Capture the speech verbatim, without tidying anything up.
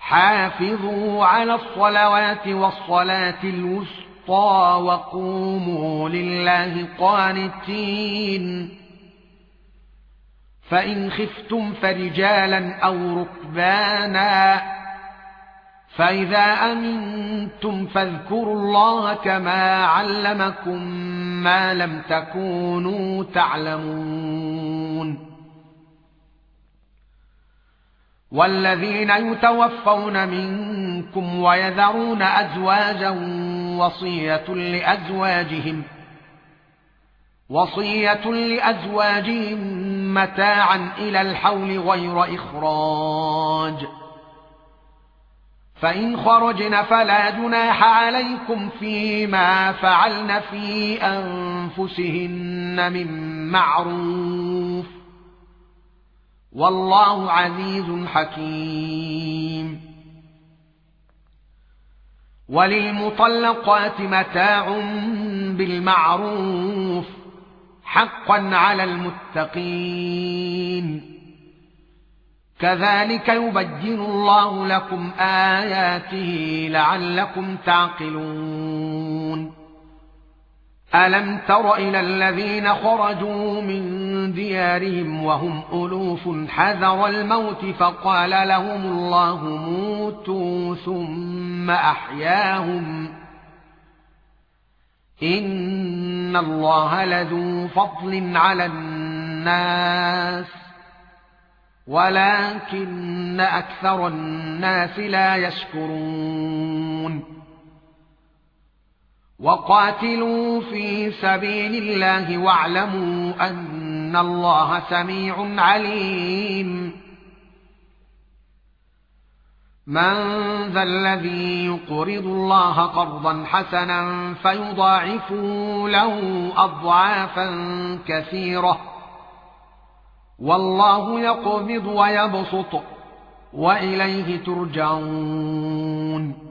حافظوا على الصلوات والصلاة الوسطى وقوموا لله قانتين فإن خفتم فرجالا أو ركبانا فإذا أمنتم فاذكروا الله كما علمكم ما لم تكونوا تعلمون والذين يتوفون منكم ويذرون أزواجا وصية لأزواجهم وصية لأزواجهم متاعا إلى الحول غير إخراج فإن خرجن فلا جناح عليكم فيما فعلن في أنفسهن من معروف والله عزيز حكيم وللمطلقات متاع بالمعروف حقا على المتقين كذلك يبين الله لكم آياته لعلكم تعقلون ألم تر إلى الذين خرجوا من ديارهم وهم ألوف حذر الموت فقال لهم الله موتوا ثم أحياهم إن الله لذو فضل على الناس ولكن أكثر الناس لا يشكرون وقاتلوا في سبيل الله واعلموا أن الله سميع عليم من ذا الذي يقرض الله قرضا حسنا فيضاعفه له أضعافا كثيرة والله يقبض ويبسط وإليه ترجعون